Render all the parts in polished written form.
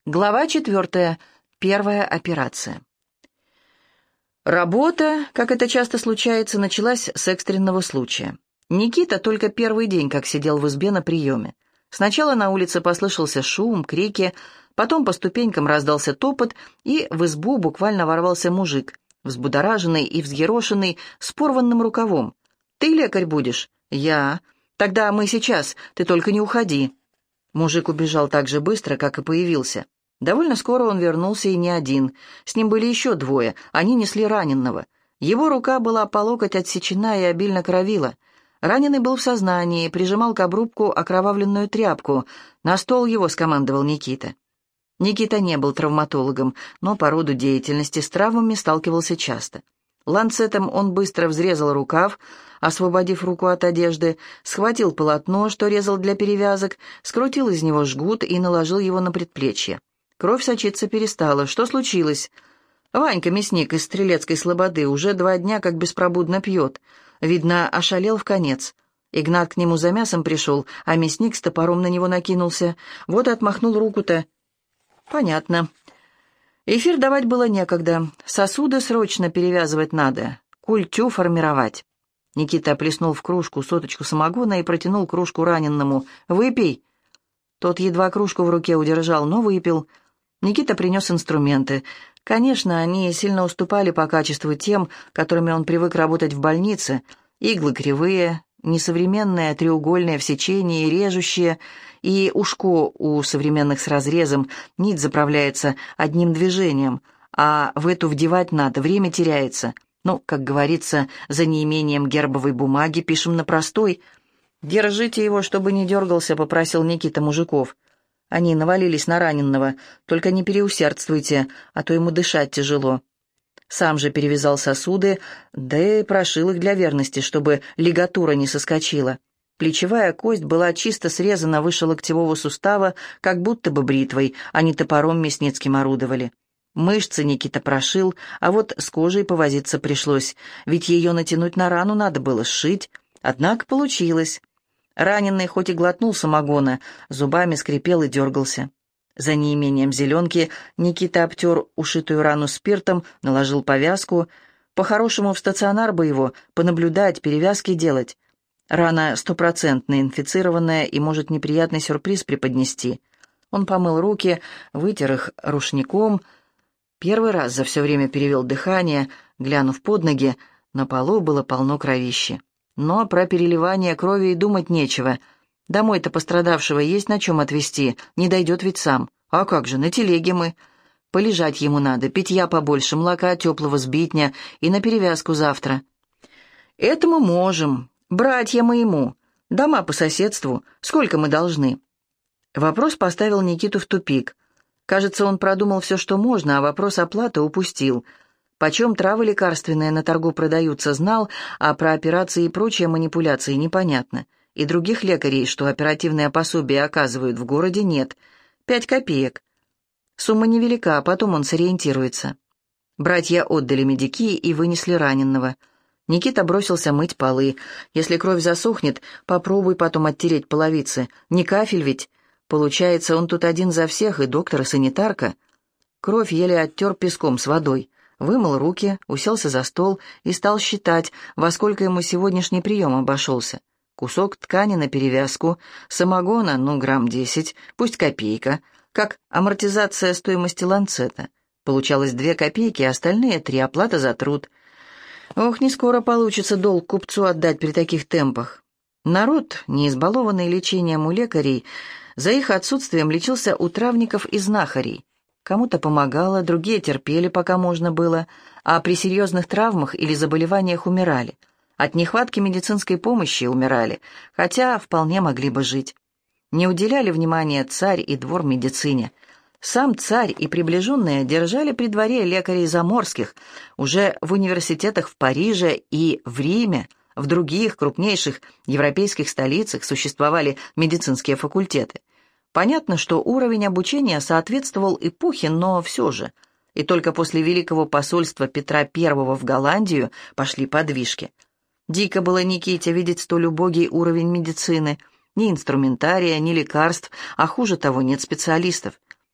Глава 4. Первая операция. Работа, как это часто случается, началась с экстренного случая. Никита только первый день как сидел в избе на приеме. Сначала на улице послышался шум, крики, потом по ступенькам раздался топот, и в избу буквально ворвался мужик, взбудораженный и взъерошенный, с порванным рукавом. «Ты лекарь будешь?» «Я». «Тогда мы сейчас, ты только не уходи». Мужик убежал так же быстро, как и появился. Довольно скоро он вернулся и не один. С ним были еще двое, они несли раненого. Его рука была по локоть отсечена и обильно кровила. Раненый был в сознании, прижимал к обрубку окровавленную тряпку. «На стол его», — скомандовал Никита. Никита не был травматологом, но по роду деятельности с травмами сталкивался часто. Ланцетом он быстро взрезал рукав, освободив руку от одежды, схватил полотно, что резал для перевязок, скрутил из него жгут и наложил его на предплечье. Кровь сочиться перестала. Что случилось? Ванька, мясник из Стрелецкой слободы, уже 2 дня как беспробудно пьет. Видно, ошалел вконец. Игнат к нему за мясом пришел, а мясник с топором на него накинулся. Вот и отмахнул руку-то. Понятно. Эфир давать было некогда. Сосуды срочно перевязывать надо. Культю формировать. Никита плеснул в кружку соточку самогона и протянул кружку раненному. «Выпей». Тот едва кружку в руке удержал, но выпил. Никита принес инструменты. Конечно, они сильно уступали по качеству тем, которыми он привык работать в больнице. Иглы кривые, несовременные, треугольные в сечении, режущие, и ушко у современных с разрезом, нить заправляется одним движением, а в эту вдевать надо, время теряется. Ну, как говорится, за неимением гербовой бумаги пишем на простой. «Держите его, чтобы не дергался», — попросил Никита мужиков. Они навалились на раненого. «Только не переусердствуйте, а то ему дышать тяжело». Сам же перевязал сосуды, да и прошил их для верности, чтобы лигатура не соскочила. Плечевая кость была чисто срезана выше локтевого сустава, как будто бы бритвой, а не топором мясницким орудовали. Мышцы Никита прошил, а вот с кожей повозиться пришлось, ведь ее натянуть на рану надо было сшить. Однако получилось. Раненый хоть и глотнул самогона, зубами скрипел и дергался. За неимением зеленки Никита обтер ушитую рану спиртом, наложил повязку. По-хорошему в стационар бы его, понаблюдать, перевязки делать. Рана 100% инфицированная и может неприятный сюрприз преподнести. Он помыл руки, вытер их рушником. Первый раз за все время перевел дыхание, глянув под ноги, на полу было полно кровищи. Но про переливание крови и думать нечего. Домой-то пострадавшего есть на чем отвезти, не дойдет ведь сам. А как же, на телеге мы. Полежать ему надо, питья побольше, молока теплого сбитня и на перевязку завтра. Это мы можем. Братья мы ему. Дома по соседству. Сколько мы должны? Вопрос поставил Никиту в тупик. Кажется, он продумал все, что можно, а вопрос оплаты упустил. Почем травы лекарственные на торгу продаются, знал, а про операции и прочие манипуляции непонятно. И других лекарей, что оперативные пособия оказывают в городе, нет. 5 копеек. Сумма невелика, а потом он сориентируется. Братья отдали медики и вынесли раненого. Никита бросился мыть полы. Если кровь засохнет, попробуй потом оттереть половицы. Не кафель ведь. Получается, он тут один за всех, и доктор, и санитарка. Кровь еле оттер песком с водой. Вымыл руки, уселся за стол и стал считать, во сколько ему сегодняшний прием обошелся. Кусок ткани на перевязку, самогона, грамм 10, пусть копейка, как амортизация стоимости ланцета. Получалось 2 копейки, а остальные 3 оплата за труд. Ох, не скоро получится долг купцу отдать при таких темпах. Народ, не избалованный лечением у лекарей, за их отсутствием лечился у травников и знахарей. Кому-то помогало, другие терпели, пока можно было, а при серьезных травмах или заболеваниях умирали. От нехватки медицинской помощи умирали, хотя вполне могли бы жить. Не уделяли внимания царь и двор медицине. Сам царь и приближенные держали при дворе лекарей заморских, уже в университетах в Париже и в Риме, в других крупнейших европейских столицах существовали медицинские факультеты. Понятно, что уровень обучения соответствовал эпохе, но все же. И только после великого посольства Петра I в Голландию пошли подвижки. Дико было Никите видеть столь убогий уровень медицины. Ни инструментария, ни лекарств, а хуже того, нет специалистов.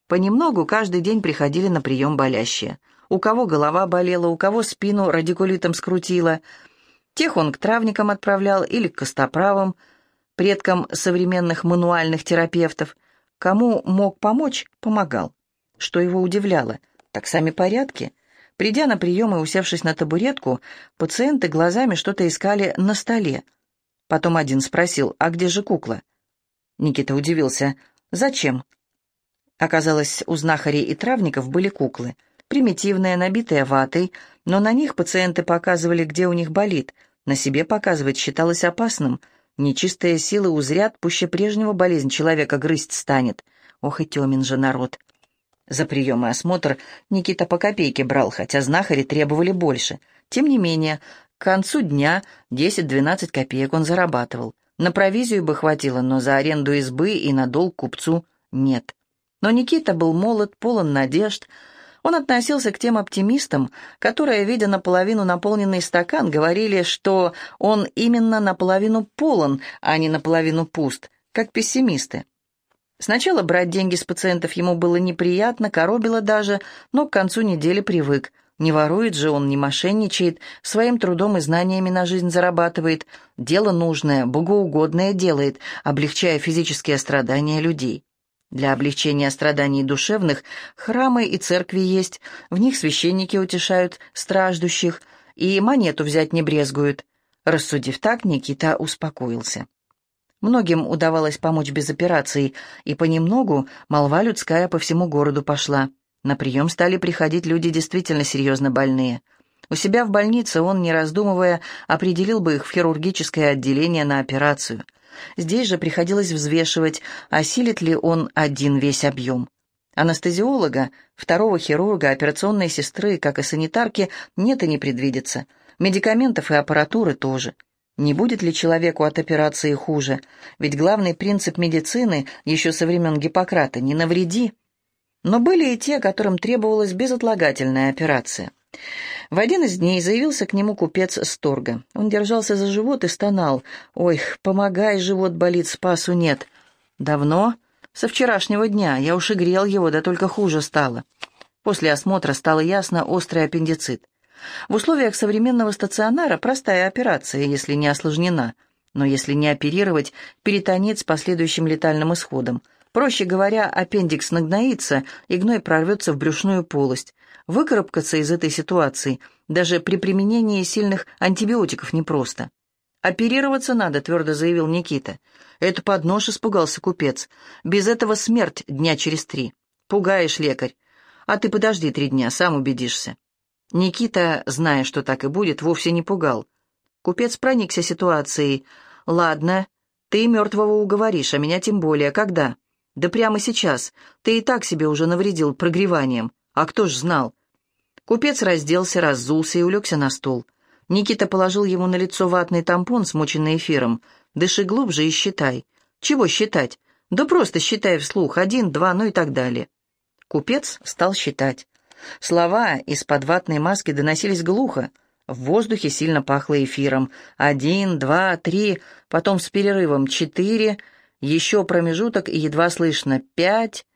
Понемногу каждый день приходили на прием болящие. У кого голова болела, у кого спину радикулитом скрутило. Тех он к травникам отправлял или к костоправам, предкам современных мануальных терапевтов. Кому мог помочь, помогал. Что его удивляло, так сами порядки. Придя на прием и усевшись на табуретку, пациенты глазами что-то искали на столе. Потом один спросил: «А где же кукла?» Никита удивился: «Зачем?» Оказалось, у знахарей и травников были куклы, примитивные, набитые ватой, но на них пациенты показывали, где у них болит. На себе показывать считалось опасным. Нечистые силы узрят, пуще прежнего болезнь человека грызть станет. Ох и темен же народ. За прием и осмотр Никита по копейке брал, хотя знахари требовали больше. Тем не менее, к концу дня 10-12 копеек он зарабатывал. На провизию бы хватило, но за аренду избы и на долг купцу нет. Но Никита был молод, полон надежд. Он относился к тем оптимистам, которые, видя наполовину наполненный стакан, говорили, что он именно наполовину полон, а не наполовину пуст, как пессимисты. Сначала брать деньги с пациентов ему было неприятно, коробило даже, но к концу недели привык. Не ворует же он, не мошенничает, своим трудом и знаниями на жизнь зарабатывает, дело нужное, богоугодное делает, облегчая физические страдания людей. Для облегчения страданий душевных храмы и церкви есть, в них священники утешают страждущих и монету взять не брезгуют. Рассудив так, Никита успокоился. Многим удавалось помочь без операций, и понемногу молва людская по всему городу пошла. На прием стали приходить люди действительно серьезно больные. У себя в больнице он, не раздумывая, определил бы их в хирургическое отделение на операцию. Здесь же приходилось взвешивать, осилит ли он один весь объем. Анестезиолога, второго хирурга, операционной сестры, как и санитарки, нет и не предвидится. Медикаментов и аппаратуры тоже. Не будет ли человеку от операции хуже? Ведь главный принцип медицины еще со времен Гиппократа — не навреди. Но были и те, которым требовалась безотлагательная операция. В один из дней заявился к нему купец с торга. Он держался за живот и стонал: «Ой, помогай, живот болит, спасу нет». «Давно?» «Со вчерашнего дня. Я уж и грел его, да только хуже стало». После осмотра стало ясно: острый аппендицит. В условиях современного стационара простая операция, если не осложнена. Но если не оперировать, перитонит с последующим летальным исходом. Проще говоря, аппендикс нагноится, и гной прорвется в брюшную полость. Выкарабкаться из этой ситуации даже при применении сильных антибиотиков непросто. «Оперироваться надо», — твердо заявил Никита. «Это под нож», — испугался купец. «Без этого смерть дня через 3. Пугаешь, лекарь. А ты подожди 3 дня, сам убедишься». Никита, зная, что так и будет, вовсе не пугал. Купец проникся ситуацией. «Ладно, ты мертвого уговоришь, а меня тем более. Когда?» «Да прямо сейчас. Ты и так себе уже навредил прогреванием. А кто ж знал?» Купец разделся, раззулся и улегся на стол. Никита положил ему на лицо ватный тампон, смоченный эфиром. «Дыши глубже и считай». «Чего считать?» «Да просто считай вслух. 1, 2, ну и так далее». Купец стал считать. Слова из-под ватной маски доносились глухо. В воздухе сильно пахло эфиром. 1, 2, 3, потом с перерывом 4, еще промежуток и едва слышно 5.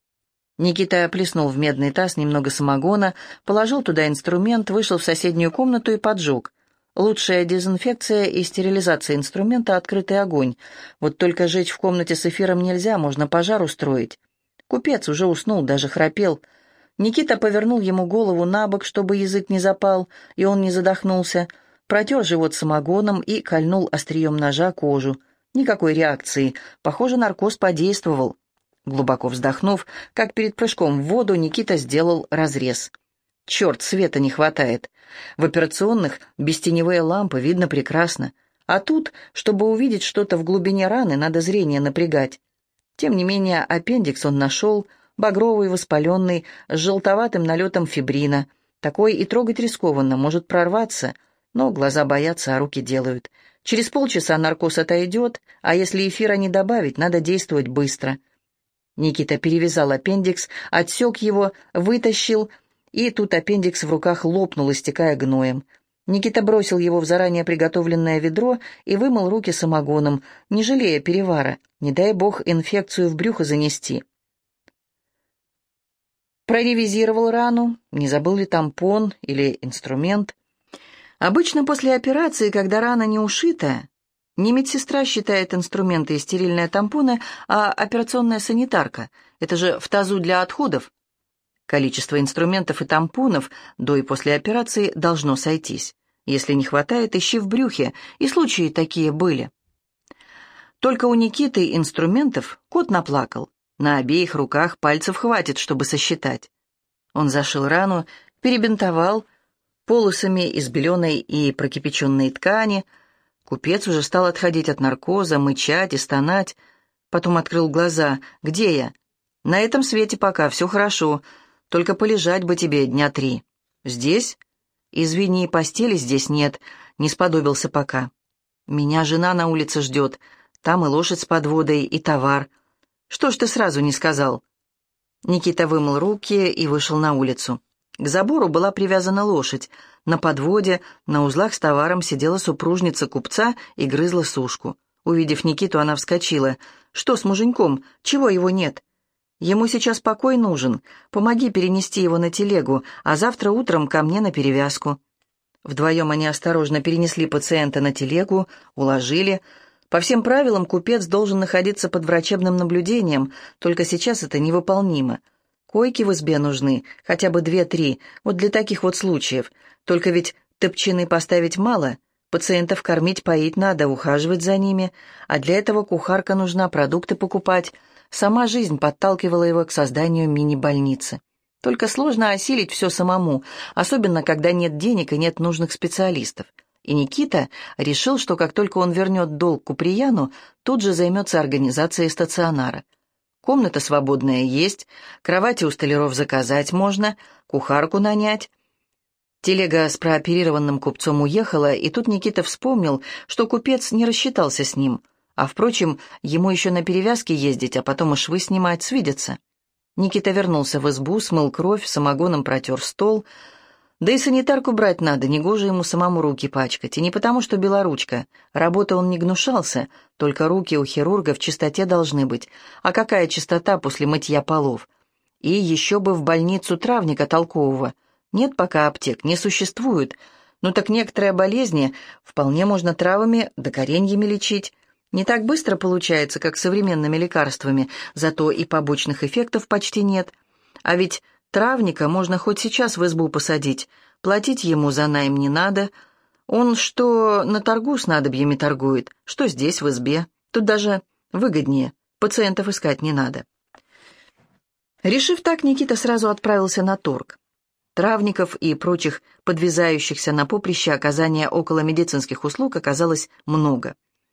Никита плеснул в медный таз немного самогона, положил туда инструмент, вышел в соседнюю комнату и поджег. Лучшая дезинфекция и стерилизация инструмента — открытый огонь. Вот только жечь в комнате с эфиром нельзя, можно пожар устроить. Купец уже уснул, даже храпел. Никита повернул ему голову на бок, чтобы язык не запал, и он не задохнулся, протер живот самогоном и кольнул острием ножа кожу. Никакой реакции. Похоже, наркоз подействовал. Глубоко вздохнув, как перед прыжком в воду, Никита сделал разрез. Черт, света не хватает. В операционных без теневые лампы видно прекрасно. А тут, чтобы увидеть что-то в глубине раны, надо зрение напрягать. Тем не менее, аппендикс он нашел, багровый, воспаленный, с желтоватым налетом фибрина. Такой и трогать рискованно, может прорваться, но глаза боятся, а руки делают. Через полчаса наркоз отойдет, а если эфира не добавить, надо действовать быстро. Никита перевязал аппендикс, отсек его, вытащил, и тут аппендикс в руках лопнул, истекая гноем. Никита бросил его в заранее приготовленное ведро и вымыл руки самогоном, не жалея перевара, не дай бог инфекцию в брюхо занести. Проревизировал рану, не забыл ли тампон или инструмент. Обычно после операции, когда рана не ушита, не медсестра считает инструменты и стерильные тампоны, а операционная санитарка. Это же в тазу для отходов. Количество инструментов и тампонов до и после операции должно сойтись. Если не хватает, ищи в брюхе, и случаи такие были. Только у Никиты инструментов кот наплакал. На обеих руках пальцев хватит, чтобы сосчитать. Он зашил рану, перебинтовал полосами из беленой и прокипяченной ткани. Купец уже стал отходить от наркоза, мычать и стонать. Потом открыл глаза. «Где я?» «На этом свете пока, все хорошо. Только полежать бы тебе дня 3. «Здесь?» «Извини, постели здесь нет. Не сподобился пока. Меня жена на улице ждет. Там и лошадь с подводой, и товар. Что ж ты сразу не сказал?» Никита вымыл руки и вышел на улицу. К забору была привязана лошадь. На подводе, на узлах с товаром сидела супружница купца и грызла сушку. Увидев Никиту, она вскочила. «Что с муженьком? Чего его нет?» «Ему сейчас покой нужен. Помоги перенести его на телегу, а завтра утром ко мне на перевязку». Вдвоем они осторожно перенесли пациента на телегу, уложили. По всем правилам купец должен находиться под врачебным наблюдением, только сейчас это невыполнимо. Койки в избе нужны, хотя бы 2-3, вот для таких вот случаев. Только ведь топчины поставить мало, пациентов кормить, поить надо, ухаживать за ними, а для этого кухарка нужна, продукты покупать. Сама жизнь подталкивала его к созданию мини-больницы. Только сложно осилить все самому, особенно когда нет денег и нет нужных специалистов. И Никита решил, что как только он вернет долг Куприяну, тут же займется организацией стационара. Комната свободная есть, кровати у столяров заказать можно, кухарку нанять. Телега с прооперированным купцом уехала, и тут Никита вспомнил, что купец не рассчитался с ним. А, впрочем, ему еще на перевязке ездить, а потом и швы снимать, свидеться. Никита вернулся в избу, смыл кровь, самогоном протер стол. Да и санитарку брать надо, негоже ему самому руки пачкать. И не потому, что белоручка. Работа он не гнушался, только руки у хирурга в чистоте должны быть. А какая чистота после мытья полов? И еще бы в больницу травника толкового. Нет пока аптек, не существует. Ну так некоторые болезни вполне можно травами да кореньями лечить. Не так быстро получается, как современными лекарствами, зато и побочных эффектов почти нет. А ведь травника можно хоть сейчас в избу посадить, платить ему за найм не надо. Он что на торгу снадобьями торгует, что здесь в избе. Тут даже выгоднее, пациентов искать не надо. Решив так, Никита сразу отправился на торг. Травников и прочих подвязающихся на поприще оказания околомедицинских услуг оказалось много.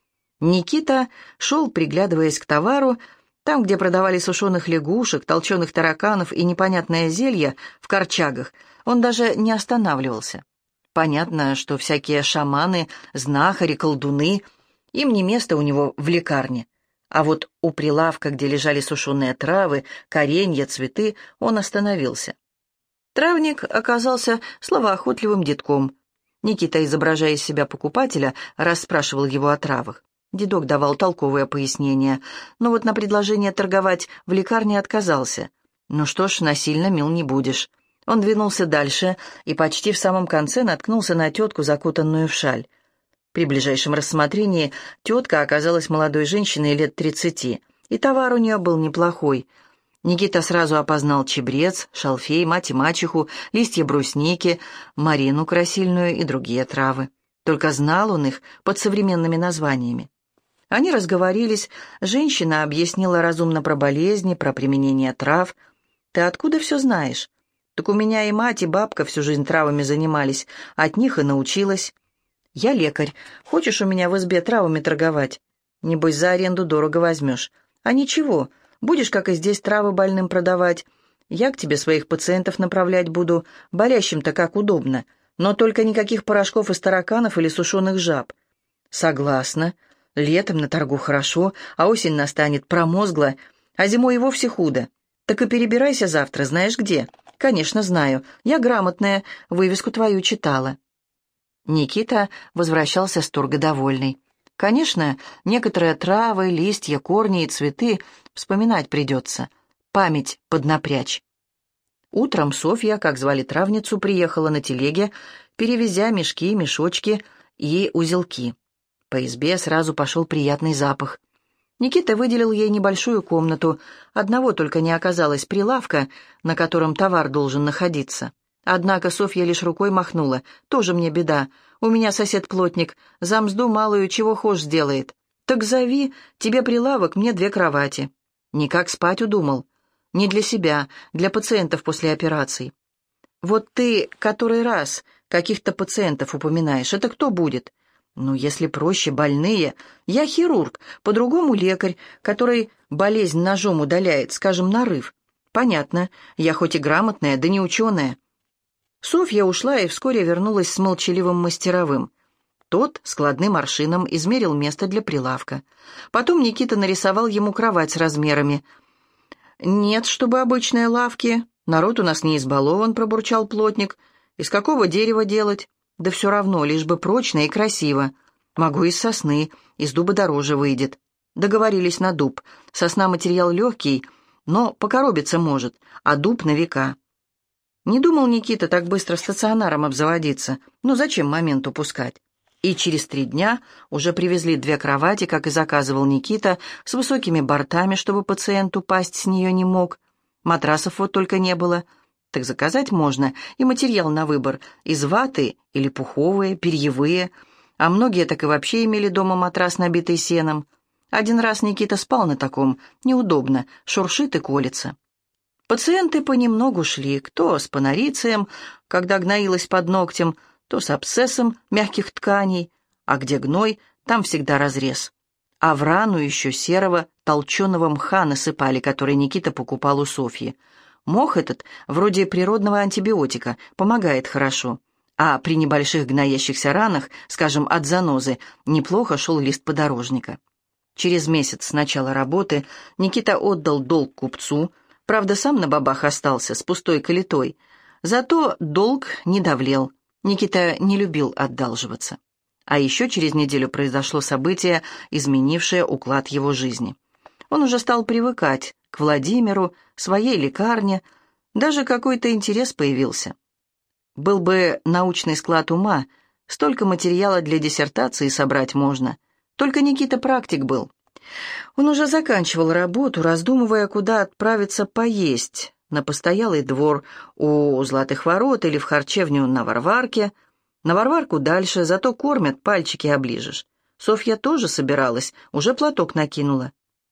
Никита шел, приглядываясь к товару. Там, где продавали сушеных лягушек, толченых тараканов и непонятное зелье в корчагах, он даже не останавливался. Понятно, что всякие шаманы, знахари, колдуны, им не место у него в лекарне. А вот у прилавка, где лежали сушеные травы, коренья, цветы, он остановился. Травник оказался словоохотливым детком. Никита, изображая из себя покупателя, расспрашивал его о травах. Дедок давал толковые пояснения, но вот на предложение торговать в лекарне отказался. Ну что ж, насильно мил не будешь. Он двинулся дальше и почти в самом конце наткнулся на тетку, закутанную в шаль. При ближайшем рассмотрении тетка оказалась молодой женщиной лет 30, и товар у нее был неплохой. Никита сразу опознал чебрец, шалфей, мать и мачеху, листья брусники, марину красильную и другие травы. Только знал он их под современными названиями. Они разговорились, женщина объяснила разумно про болезни, про применение трав. «Ты откуда все знаешь?» «Так у меня и мать, и бабка всю жизнь травами занимались, от них и научилась». «Я лекарь. Хочешь у меня в избе травами торговать? Небось, за аренду дорого возьмешь. А ничего, будешь, как и здесь, травы больным продавать. Я к тебе своих пациентов направлять буду, болящим-то как удобно, но только никаких порошков из тараканов или сушеных жаб». «Согласна. Летом на торгу хорошо, а осень настанет промозгло, а зимой и вовсе худо. Так и перебирайся завтра, знаешь где?» «Конечно, знаю. Я грамотная, вывеску твою читала». Никита возвращался с торга довольный. Конечно, некоторые травы, листья, корни и цветы вспоминать придется. Память поднапрячь. Утром Софья, как звали травницу, приехала на телеге, перевезя мешки, мешочки и узелки. По избе сразу пошел приятный запах. Никита выделил ей небольшую комнату, одного только не оказалось прилавка, на котором товар должен находиться. Однако Софья лишь рукой махнула. «Тоже мне беда. У меня сосед-плотник. За мзду малую чего хошь сделает. Так зови, тебе прилавок, мне 2 кровати». Никак спать удумал. Не для себя, для пациентов после операций. «Вот ты который раз каких-то пациентов упоминаешь, это кто будет?» «Ну, если проще, больные. Я хирург, по-другому лекарь, который болезнь ножом удаляет, скажем, нарыв. Понятно, я хоть и грамотная, да не ученая». Софья ушла и вскоре вернулась с молчаливым мастеровым. Тот складным аршином измерил место для прилавка. Потом Никита нарисовал ему кровать с размерами. «Нет, чтобы обычные лавки. Народ у нас не избалован», — пробурчал плотник. «Из какого дерева делать? Да все равно, лишь бы прочно и красиво. Могу из сосны, из дуба дороже выйдет». Договорились на дуб. Сосна материал легкий, но покоробиться может, а дуб на века. Не думал Никита так быстро стационаром обзаводиться, но зачем момент упускать? И через 3 дня уже привезли 2 кровати, как и заказывал Никита, с высокими бортами, чтобы пациент упасть с нее не мог. Матрасов вот только не было. Так заказать можно, и материал на выбор, из ваты или пуховые, перьевые, а многие так и вообще имели дома матрас, набитый сеном. Один раз Никита спал на таком, неудобно, шуршит и колется. Пациенты понемногу шли, кто с панорицием, когда гноилась под ногтем, то с абсцессом мягких тканей, а где гной, там всегда разрез. А в рану еще серого толченого мха насыпали, который Никита покупал у Софьи. Мох этот, вроде природного антибиотика, помогает хорошо. А при небольших гноящихся ранах, скажем, от занозы, неплохо шел лист подорожника. Через месяц с начала работы Никита отдал долг купцу. Правда, сам на бабах остался с пустой калитой. Зато долг не давлел. Никита не любил одалживаться. А еще через неделю произошло событие, изменившее уклад его жизни. Он уже стал привыкать к Владимиру, своей лекарне, даже какой-то интерес появился. Был бы научный склад ума, столько материала для диссертации собрать можно. Только Никита практик был. Он уже заканчивал работу, раздумывая, куда отправиться поесть, на постоялый двор у Златых ворот или в харчевню на Варварке. На Варварку дальше, зато кормят, пальчики оближешь. Софья тоже собиралась, уже платок накинула.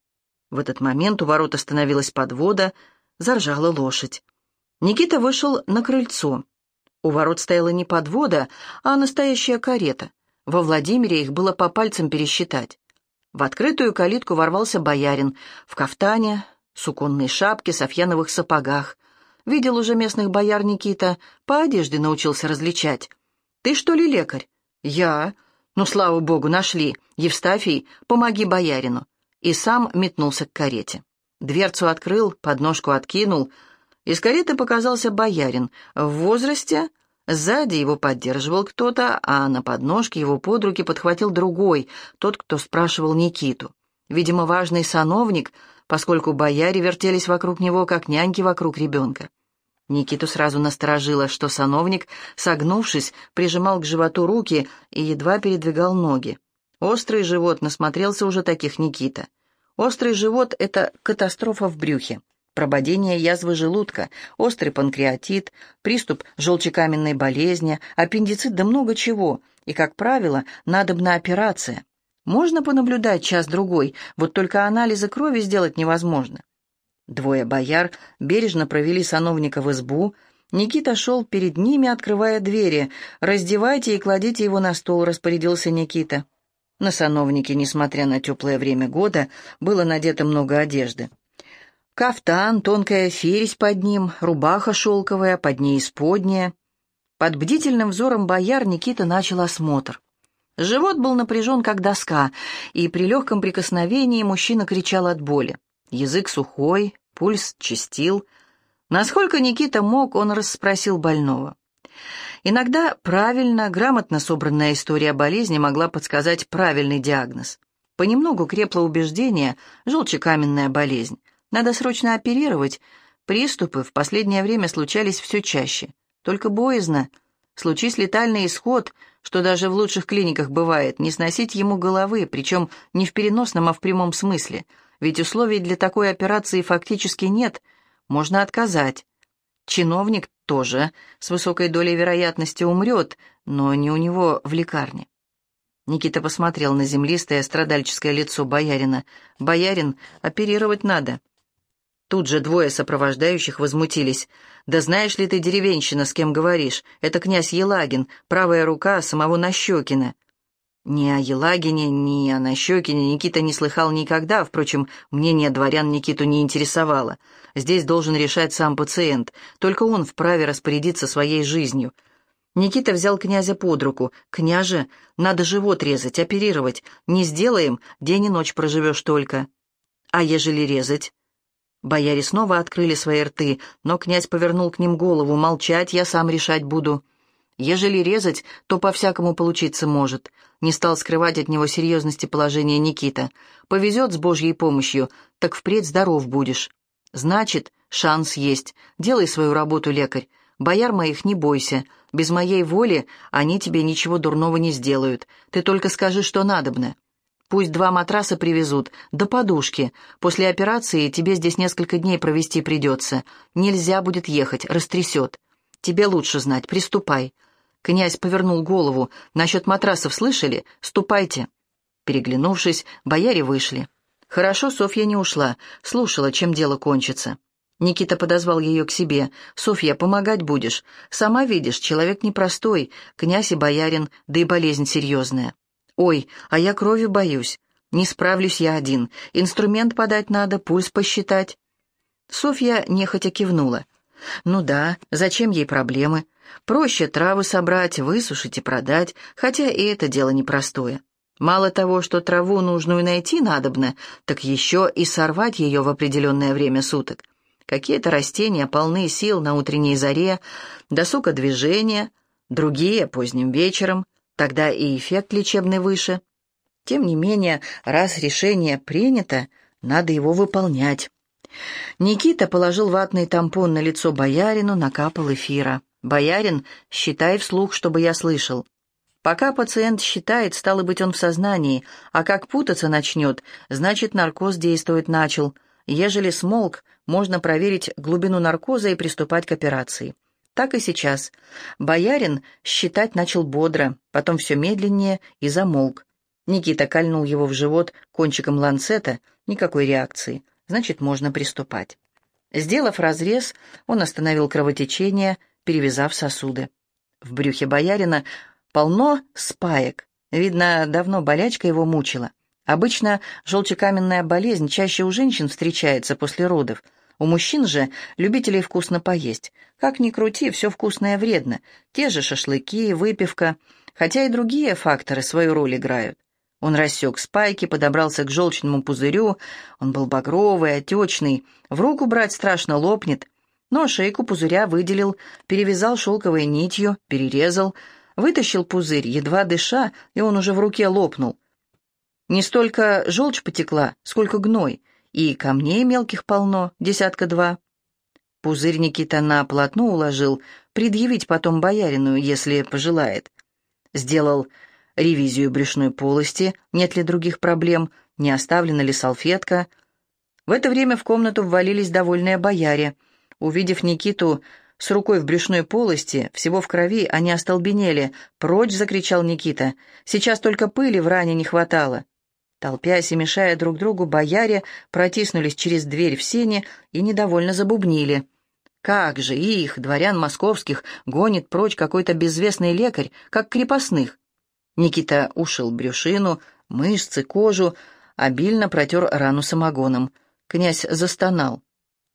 В этот момент у ворот остановилась подвода, заржала лошадь. Никита вышел на крыльцо. У ворот стояла не подвода, а настоящая карета. Во Владимире их было по пальцам пересчитать. В открытую калитку ворвался боярин в кафтане, суконной шапке, софьяновых сапогах. Видел уже местных бояр Никита, по одежде научился различать. «Ты что ли лекарь?» «Я». «Ну, слава богу, нашли. Евстафий, помоги боярину». И сам метнулся к карете. Дверцу открыл, подножку откинул. Из кареты показался боярин. В возрасте, сзади его поддерживал кто-то, а на подножке его под руки подхватил другой, тот, кто спрашивал Никиту. Видимо, важный сановник, поскольку бояре вертелись вокруг него, как няньки вокруг ребенка. Никиту сразу насторожило, что сановник, согнувшись, прижимал к животу руки и едва передвигал ноги. Острый живот, насмотрелся уже таких Никита. Острый живот — это катастрофа в брюхе. Прободение язвы желудка, острый панкреатит, приступ желчекаменной болезни, аппендицит да много чего. И, как правило, надобна операция. Можно понаблюдать час-другой, вот только анализы крови сделать невозможно. 2 бояр бережно провели сановника в избу. Никита шел перед ними, открывая двери. «Раздевайте и кладите его на стол», — распорядился Никита. На сановнике, несмотря на теплое время года, было надето много одежды. Кафтан, тонкая фересь под ним, рубаха шелковая, под ней исподняя. Под бдительным взором бояр Никита начал осмотр. Живот был напряжен, как доска, и при легком прикосновении мужчина кричал от боли. Язык сухой, пульс чистил. Насколько Никита мог, он расспросил больного. Иногда правильно, грамотно собранная история болезни могла подсказать правильный диагноз. Понемногу крепло убеждение — желчекаменная болезнь. Надо срочно оперировать, Приступы в последнее время случались все чаще. Только боязно. Случись летальный исход, что даже в лучших клиниках бывает, не сносить ему головы, причем не в переносном, а в прямом смысле. Ведь условий для такой операции фактически нет, можно отказать. Чиновник тоже с высокой долей вероятности умрет, но не у него в лекарне. Никита посмотрел на землистое страдальческое лицо боярина. «Боярин, оперировать надо». Тут же двое сопровождающих возмутились. «Да знаешь ли ты, деревенщина, с кем говоришь? Это князь Елагин, правая рука самого Нащекина». Ни о Елагине, ни о Нащекине Никита не слыхал никогда, впрочем, мнение дворян Никиту не интересовало. Здесь должен решать сам пациент, только он вправе распорядиться своей жизнью. Никита взял князя под руку. «Княже, надо живот резать, оперировать. Не сделаем, день и ночь проживешь только». «А ежели резать?» Бояре снова открыли свои рты, но князь повернул к ним голову. «Молчать, я сам решать буду». «Ежели резать, то по-всякому получиться может», — не стал скрывать от него серьезности положения Никита. «Повезет с Божьей помощью, так впредь здоров будешь». «Значит, шанс есть. Делай свою работу, лекарь. Бояр моих не бойся. Без моей воли они тебе ничего дурного не сделают. Ты только скажи, что надобно. Пусть 2 матраса привезут, да подушки. После операции тебе здесь несколько дней провести придется. Нельзя будет ехать, растрясет. Тебе лучше знать, приступай». Князь повернул голову. «Насчет матрасов слышали? Ступайте». Переглянувшись, бояре вышли. Хорошо Софья не ушла, слушала, чем дело кончится. Никита подозвал ее к себе. «Софья, помогать будешь? Сама видишь, человек непростой, князь и боярин, да и болезнь серьезная». «Ой, а я крови боюсь. Не справлюсь я один. Инструмент подать надо, пульс посчитать». Софья нехотя кивнула. «Ну да, зачем ей проблемы? Проще травы собрать, высушить и продать, хотя и это дело непростое. Мало того, что траву нужную найти надобно, так еще и сорвать ее в определенное время суток. Какие-то растения полны сил на утренней заре, до сока движения, другие поздним вечером, тогда и эффект лечебный выше. Тем не менее, раз решение принято, надо его выполнять». Никита положил ватный тампон на лицо боярину, накапал эфира. «Боярин, считай вслух, чтобы я слышал». Пока пациент считает, стало быть, он в сознании, а как путаться начнет, значит, наркоз действовать начал. Ежели смолк, можно проверить глубину наркоза и приступать к операции. Так и сейчас. Боярин считать начал бодро, потом все медленнее и замолк. Никита кольнул его в живот кончиком ланцета, никакой реакции. Значит, можно приступать. Сделав разрез, он остановил кровотечение, перевязав сосуды. В брюхе боярина полно спаек. Видно, давно болячка его мучила. Обычно желчекаменная болезнь чаще у женщин встречается после родов. У мужчин же любителей вкусно поесть. Как ни крути, все вкусное вредно. Те же шашлыки, выпивка, хотя и другие факторы свою роль играют. Он рассек спайки, подобрался к желчному пузырю. Он был багровый, отечный. В руку брать страшно лопнет. Но шейку пузыря выделил, перевязал шелковой нитью, перерезал. Вытащил пузырь, едва дыша, и он уже в руке лопнул. Не столько желчь потекла, сколько гной. И камней мелких полно, 1-2. Пузырь Никита на полотно уложил, предъявить потом боярину, если пожелает. Сделал ревизию брюшной полости, нет ли других проблем, не оставлена ли салфетка. В это время в комнату ввалились довольные бояре. Увидев Никиту с рукой в брюшной полости, всего в крови, они остолбенели. «Прочь!» — закричал Никита. «Сейчас только пыли в ране не хватало». Толпясь и мешая друг другу, бояре протиснулись через дверь в сени и недовольно забубнили. «Как же их, дворян московских, гонит прочь какой-то безвестный лекарь, как крепостных!» Никита ушил брюшину, мышцы, кожу, обильно протер рану самогоном. Князь застонал.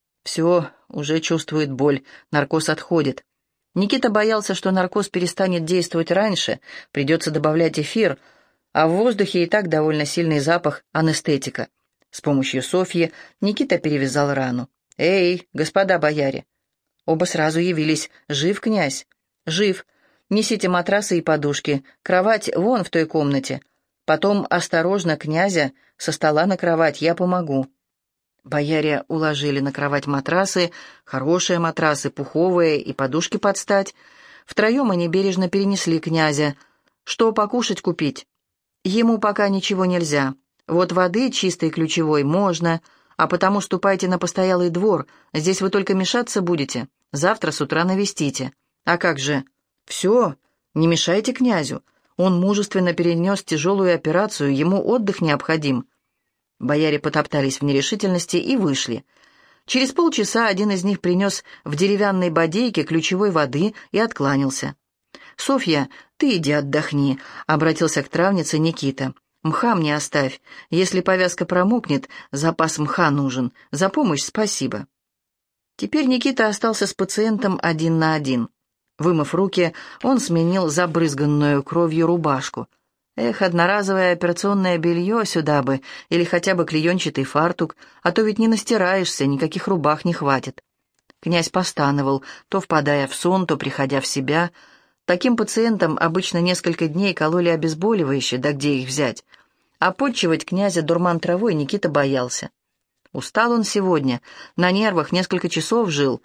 Все, уже чувствует боль, наркоз отходит. Никита боялся, что наркоз перестанет действовать раньше, придется добавлять эфир, а в воздухе и так довольно сильный запах анестетика. С помощью Софьи Никита перевязал рану. «Эй, господа бояре!» Оба сразу явились. «Жив князь?» «Жив. Несите матрасы и подушки. Кровать вон в той комнате. Потом осторожно князя со стола на кровать, я помогу». Бояре уложили на кровать матрасы, хорошие матрасы, пуховые и подушки под стать. Втроем они бережно перенесли князя. Что покушать купить? Ему пока ничего нельзя. Вот воды чистой ключевой можно, а потому ступайте на постоялый двор. Здесь вы только мешаться будете. Завтра с утра навестите. А как же? Все, не мешайте князю. Он мужественно перенес тяжелую операцию, ему отдых необходим. Бояре потоптались в нерешительности и вышли. Через полчаса один из них принес в деревянной бодейке ключевой воды и откланялся. «Софья, ты иди отдохни», — обратился к травнице Никита. «Мха мне оставь. Если повязка промокнет, запас мха нужен. За помощь спасибо». Теперь Никита остался с пациентом один на один. Вымыв руки, он сменил забрызганную кровью рубашку. Эх, одноразовое операционное белье сюда бы, или хотя бы клеенчатый фартук, а то ведь не настираешься, никаких рубах не хватит. Князь постановал, то впадая в сон, то приходя в себя. Таким пациентам обычно несколько дней кололи обезболивающие, да где их взять? А подчивать князя дурман травой Никита боялся. Устал он сегодня, на нервах несколько часов жил.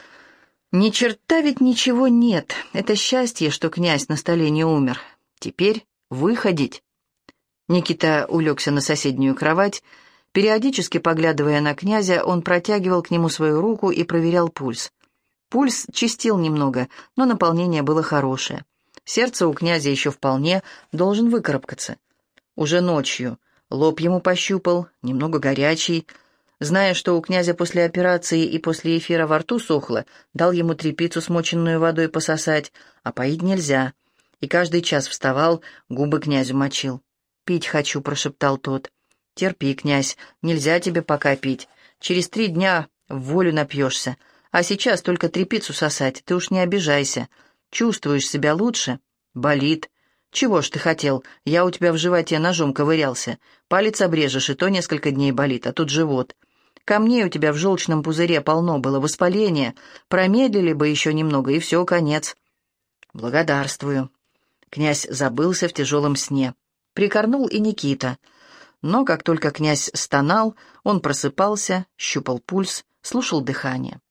Ни черта ведь ничего нет, это счастье, что князь на столе не умер. Теперь выходить. Никита улегся на соседнюю кровать. Периодически поглядывая на князя, он протягивал к нему свою руку и проверял пульс. Пульс чистил немного, но наполнение было хорошее. Сердце у князя еще вполне, должен выкарабкаться. Уже ночью лоб ему пощупал, немного горячий. Зная, что у князя после операции и после эфира во рту сохло, дал ему тряпицу, смоченную водой, пососать, а поить нельзя. И каждый час вставал, губы князю мочил. «Пить хочу», — прошептал тот. «Терпи, князь, нельзя тебе пока пить. Через 3 дня в волю напьешься. А сейчас только тряпицу сосать, ты уж не обижайся. Чувствуешь себя лучше? Болит. Чего ж ты хотел? Я у тебя в животе ножом ковырялся. Палец обрежешь, и то несколько дней болит, а тут живот. Камней у тебя в желчном пузыре полно было, воспаление. Промедлили бы еще немного, и все, конец». «Благодарствую». Князь забылся в тяжелом сне. Прикорнул и Никита. Но как только князь стонал, он просыпался, щупал пульс, слушал дыхание.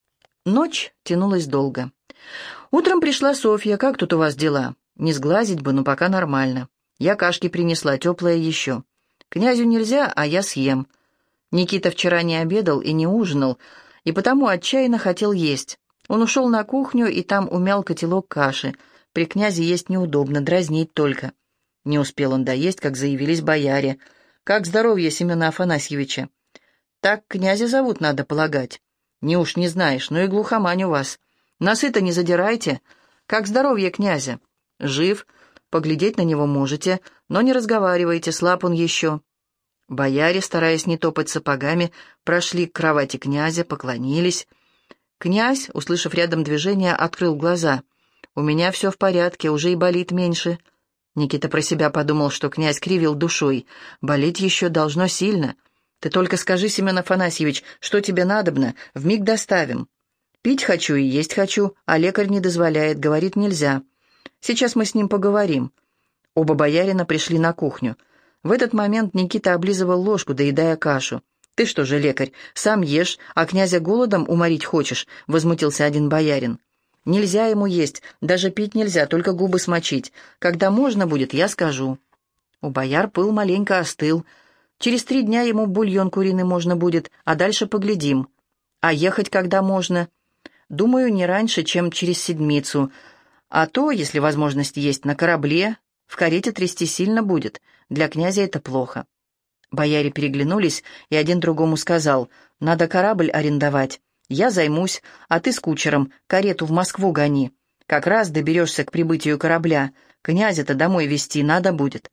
Ночь тянулась долго. Утром пришла Софья. «Как тут у вас дела?» «Не сглазить бы, но пока нормально. Я кашки принесла, теплая еще. Князю нельзя, а я съем». Никита вчера не обедал и не ужинал, и потому отчаянно хотел есть. Он ушел на кухню и там умял котелок каши. При князе есть неудобно, дразнить только. Не успел он доесть, как заявились бояре. «Как здоровье Семена Афанасьевича?» «Так князя зовут, надо полагать». «Не уж не знаешь, ну и глухомань у вас. Носы-то не задирайте. Как здоровье князя?» «Жив. Поглядеть на него можете, но не разговаривайте, слаб он еще». Бояре, стараясь не топать сапогами, прошли к кровати князя, поклонились. Князь, услышав рядом движение, открыл глаза. «У меня все в порядке, уже и болит меньше». Никита про себя подумал, что князь кривил душой. «Болеть еще должно сильно. Ты только скажи, Семен Афанасьевич, что тебе надобно, вмиг доставим. Пить хочу и есть хочу, а лекарь не дозволяет, говорит, нельзя. Сейчас мы с ним поговорим». Оба боярина пришли на кухню. В этот момент Никита облизывал ложку, доедая кашу. «Ты что же, лекарь, сам ешь, а князя голодом уморить хочешь?» — возмутился один боярин. «Нельзя ему есть, даже пить нельзя, только губы смочить. Когда можно будет, я скажу». У бояр пыл маленько остыл. Через 3 дня ему бульон куриный можно будет, а дальше поглядим. А ехать когда можно? Думаю, не раньше, чем через 7. А то, если возможность есть, на корабле. В карете трясти сильно будет. Для князя это плохо. Бояре переглянулись, и один другому сказал: «Надо корабль арендовать. Я займусь, а ты с кучером карету в Москву гони. Как раз доберешься к прибытию корабля. Князя-то домой везти надо будет».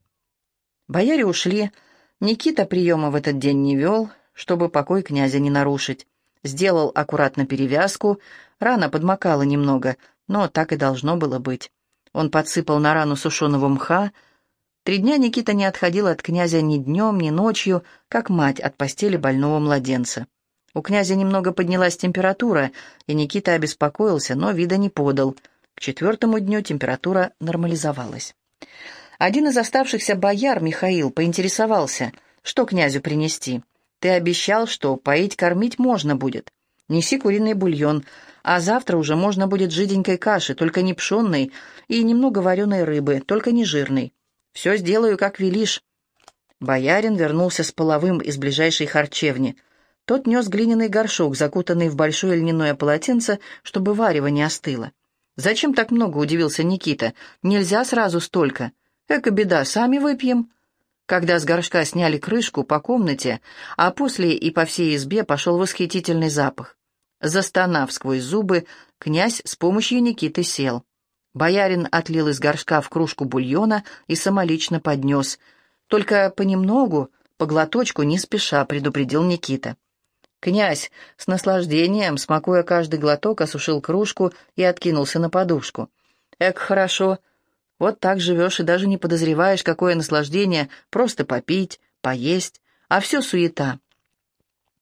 Бояре ушли. Никита приема в этот день не вел, чтобы покой князя не нарушить. Сделал аккуратно перевязку, рана подмокала немного, но так и должно было быть. Он подсыпал на рану сушеного мха. 3 дня Никита не отходил от князя ни днем, ни ночью, как мать от постели больного младенца. У князя немного поднялась температура, и Никита обеспокоился, но вида не подал. К 4-му дню температура нормализовалась. Один из оставшихся бояр, Михаил, поинтересовался, что князю принести. Ты обещал, что поить-кормить можно будет. Неси куриный бульон, а завтра уже можно будет жиденькой каши, только не пшенной, и немного вареной рыбы, только не жирной. Все сделаю, как велишь». Боярин вернулся с половым из ближайшей харчевни. Тот нес глиняный горшок, закутанный в большое льняное полотенце, чтобы варево не остыло. «Зачем так много?» — удивился Никита. «Нельзя сразу столько. Эка беда, сами выпьем». Когда с горшка сняли крышку, по комнате, а после и по всей избе пошел восхитительный запах. Застонав сквозь зубы, князь с помощью Никиты сел. Боярин отлил из горшка в кружку бульона и самолично поднес. «Только понемногу, по глоточку, не спеша», — предупредил Никита. Князь с наслаждением, смакуя каждый глоток, осушил кружку и откинулся на подушку. «Эк, хорошо. Вот так живешь и даже не подозреваешь, какое наслаждение просто попить, поесть, а все суета.